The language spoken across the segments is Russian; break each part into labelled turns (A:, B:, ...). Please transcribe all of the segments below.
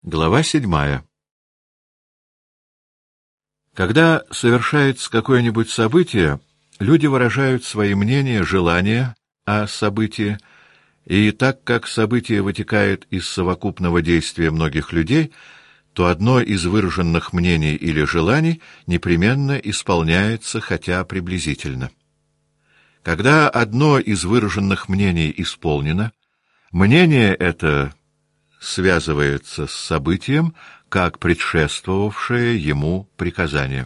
A: Глава 7. Когда совершается какое-нибудь событие, люди выражают свои мнения, желания о событии, и так как событие вытекает из совокупного действия многих людей, то одно из выраженных мнений или желаний непременно исполняется, хотя приблизительно. Когда одно из выраженных мнений исполнено, мнение это связывается с событием, как предшествовавшее ему приказание.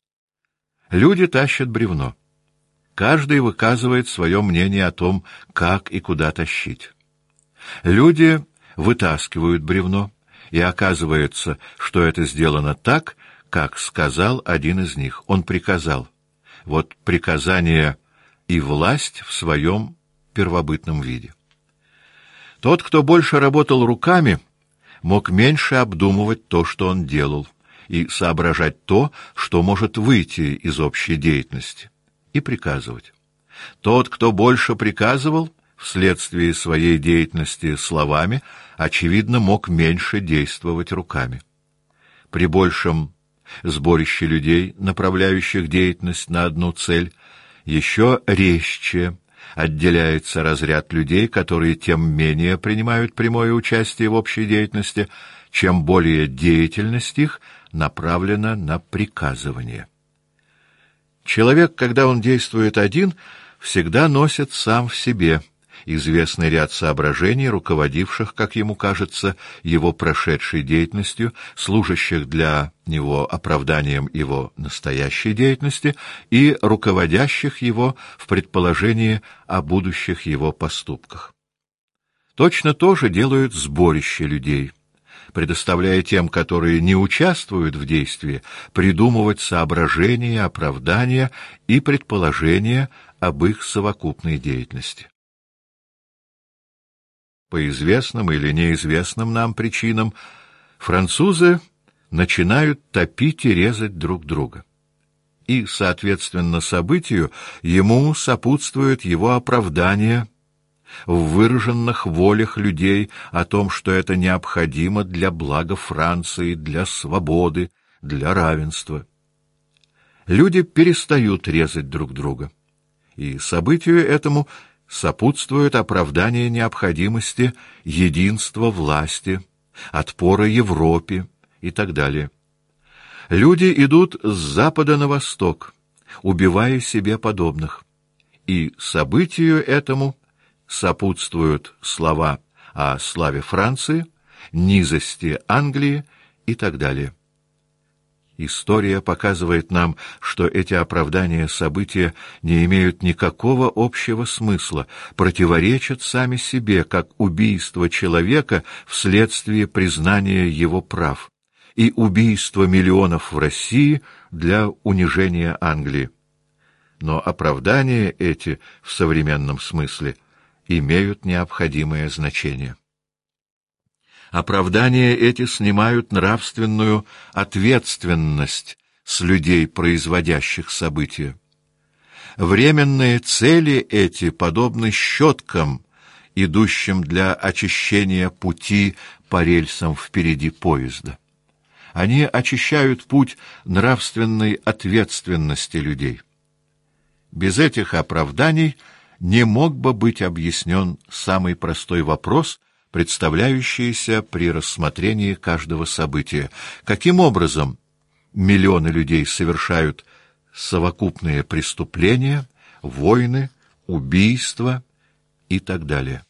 A: Люди тащат бревно. Каждый выказывает свое мнение о том, как и куда тащить. Люди вытаскивают бревно, и оказывается, что это сделано так, как сказал один из них. Он приказал. Вот приказание и власть в своем первобытном виде. Тот, кто больше работал руками, мог меньше обдумывать то, что он делал, и соображать то, что может выйти из общей деятельности, и приказывать. Тот, кто больше приказывал, вследствие своей деятельности словами, очевидно, мог меньше действовать руками. При большем сборище людей, направляющих деятельность на одну цель, еще резче отделяется разряд людей, которые тем менее принимают прямое участие в общей деятельности, чем более деятельность их направлена на приказывание. Человек, когда он действует один, всегда носит сам в себе известный ряд соображений, руководивших, как ему кажется, его прошедшей деятельностью, служащих для него оправданием его настоящей деятельности и руководящих его в предположении о будущих его поступках. Точно то же делают сборища людей, предоставляя тем, которые не участвуют в действии, придумывать соображения, оправдания и предположения об их совокупной деятельности. По известным или неизвестным нам причинам французы начинают топить и резать друг друга. И, соответственно, событию ему сопутствует его оправдание в выраженных волях людей о том, что это необходимо для блага Франции, для свободы, для равенства. Люди перестают резать друг друга, и событию этому сопутствует оправдание необходимости единства власти, отпора Европе и так далее. Люди идут с запада на восток, убивая себе подобных, и событию этому сопутствуют слова о славе Франции, низости Англии и так далее. История показывает нам, что эти оправдания события не имеют никакого общего смысла, противоречат сами себе, как убийство человека вследствие признания его прав, и убийство миллионов в России для унижения Англии. Но оправдания эти в современном смысле имеют необходимое значение. Оправдания эти снимают нравственную ответственность с людей, производящих события. Временные цели эти подобны щеткам, идущим для очищения пути по рельсам впереди поезда. Они очищают путь нравственной ответственности людей. Без этих оправданий не мог бы быть объяснен самый простой вопрос, представляющиеся при рассмотрении каждого события. Каким образом миллионы людей совершают совокупные преступления, войны, убийства и так далее?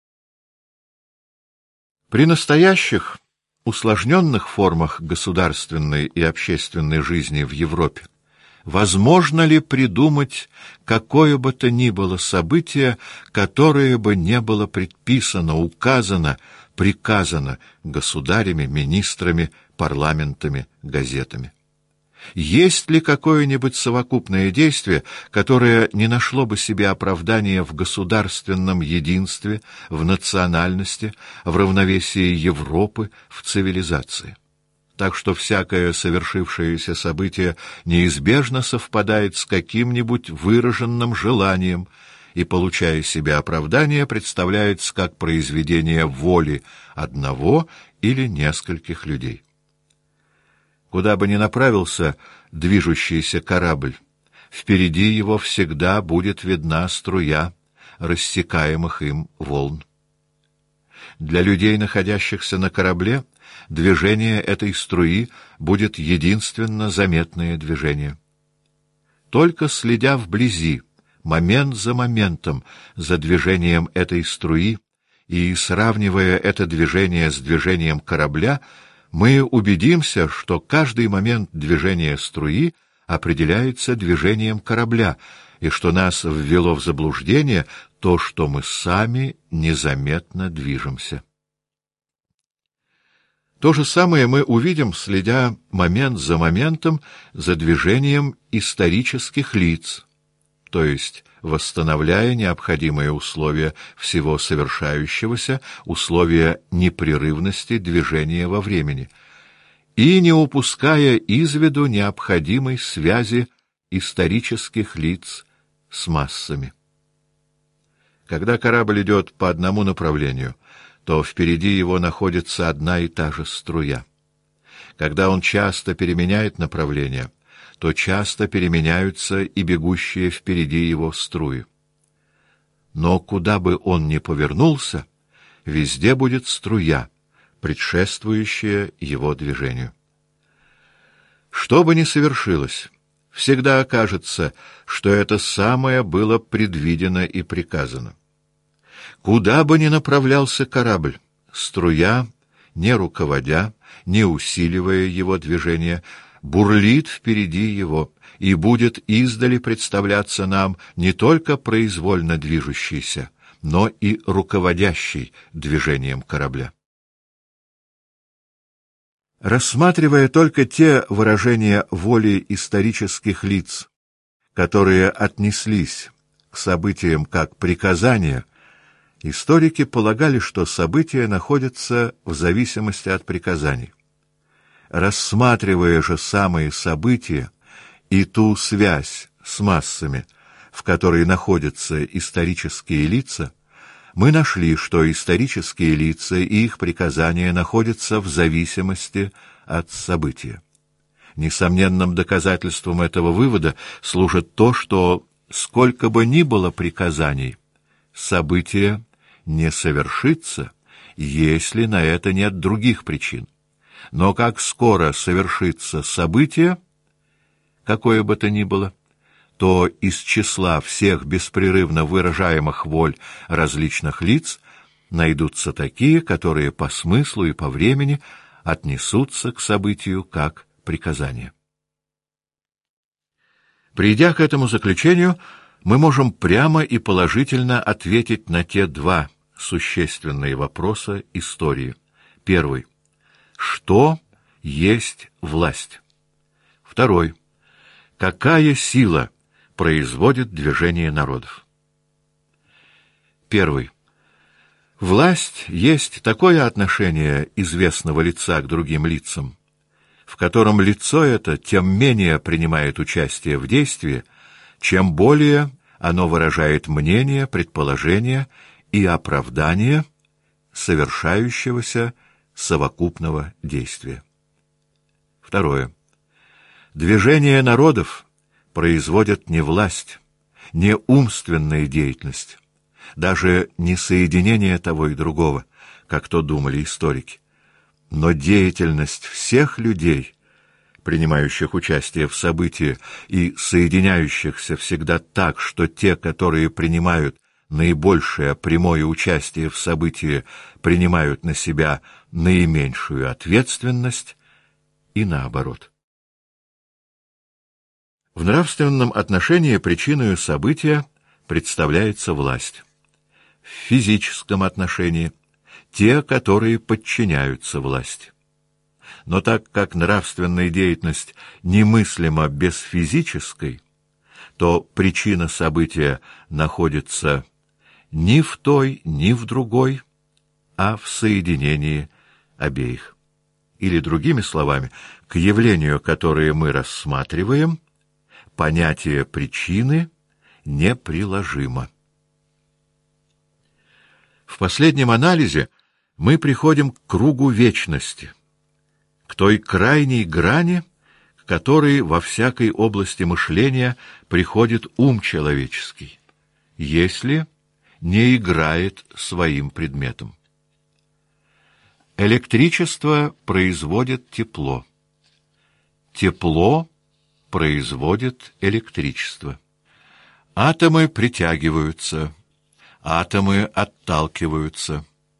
A: При настоящих, усложненных формах государственной и общественной жизни в Европе возможно ли придумать какое бы то ни было событие, которое бы не было предписано, указано, приказано государями, министрами, парламентами, газетами? Есть ли какое-нибудь совокупное действие, которое не нашло бы себе оправдания в государственном единстве, в национальности, в равновесии Европы, в цивилизации? Так что всякое совершившееся событие неизбежно совпадает с каким-нибудь выраженным желанием и, получая себе оправдание, представляется как произведение воли одного или нескольких людей. Куда бы ни направился движущийся корабль, впереди его всегда будет видна струя рассекаемых им волн. Для людей, находящихся на корабле, движение этой струи будет единственно заметное движение. Только следя вблизи, момент за моментом, за движением этой струи и сравнивая это движение с движением корабля, мы убедимся, что каждый момент движения струи определяется движением корабля, и что нас ввело в заблуждение то, что мы сами незаметно движемся. То же самое мы увидим, следя момент за моментом за движением исторических лиц, то есть восстановляя необходимые условия всего совершающегося, условия непрерывности движения во времени, и не упуская из виду необходимой связи исторических лиц с массами. Когда корабль идет по одному направлению, то впереди его находится одна и та же струя. Когда он часто переменяет направление, то часто переменяются и бегущие впереди его струи. Но куда бы он ни повернулся, везде будет струя, предшествующая его движению. Что бы ни совершилось, всегда окажется, что это самое было предвидено и приказано. Куда бы ни направлялся корабль, струя, не руководя, не усиливая его движение, бурлит впереди его и будет издали представляться нам не только произвольно движущийся, но и руководящий движением корабля. Рассматривая только те выражения воли исторических лиц, которые отнеслись к событиям как приказания, историки полагали, что события находятся в зависимости от приказаний. Рассматривая же самые события и ту связь с массами, в которой находятся исторические лица, мы нашли, что исторические лица и их приказания находятся в зависимости от события. Несомненным доказательством этого вывода служит то, что сколько бы ни было приказаний, событие не совершится, если на это нет других причин. Но как скоро совершится событие, какое бы то ни было, то из числа всех беспрерывно выражаемых воль различных лиц найдутся такие, которые по смыслу и по времени отнесутся к событию как приказание. Придя к этому заключению, мы можем прямо и положительно ответить на те два существенные вопроса истории. Первый. Что есть власть? Второй. Какая сила производит движение народов? Первый. Власть есть такое отношение известного лица к другим лицам, в котором лицо это тем менее принимает участие в действии, чем более оно выражает мнение, предположение и оправдание совершающегося совокупного действия. Второе. Движение народов производит не власть, не умственная деятельность, даже не соединение того и другого, как то думали историки, но деятельность всех людей, принимающих участие в событии и соединяющихся всегда так, что те, которые принимают наибольшее прямое участие в событии, принимают на себя наименьшую ответственность, и наоборот. В нравственном отношении причиной события представляется власть. В физическом отношении — те, которые подчиняются власти. Но так как нравственная деятельность немыслима без физической, то причина события находится ни в той, ни в другой, а в соединении обеих. Или, другими словами, к явлению, которое мы рассматриваем, понятие причины неприложимо. В последнем анализе мы приходим к кругу вечности, к той крайней грани, к которой во всякой области мышления приходит ум человеческий, если не играет своим предметом. Электричество производит тепло. Тепло производит электричество. Атомы притягиваются, атомы отталкиваются.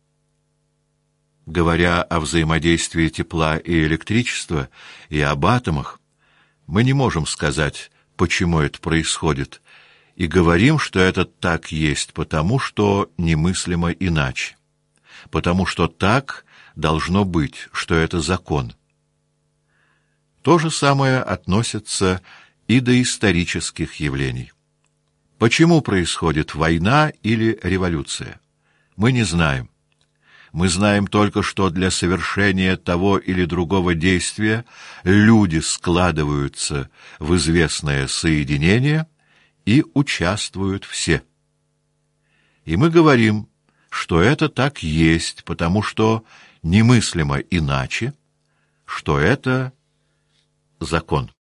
A: Говоря о взаимодействии тепла и электричества и об атомах, мы не можем сказать, почему это происходит, и говорим, что это так есть, потому что немыслимо иначе, потому что так должно быть, что это закон. То же самое относится и до исторических явлений. Почему происходит война или революция? Мы не знаем. Мы знаем только, что для совершения того или другого действия люди складываются в известное соединение и участвуют все. И мы говорим, что это так есть, потому что немыслимо иначе, что это закон.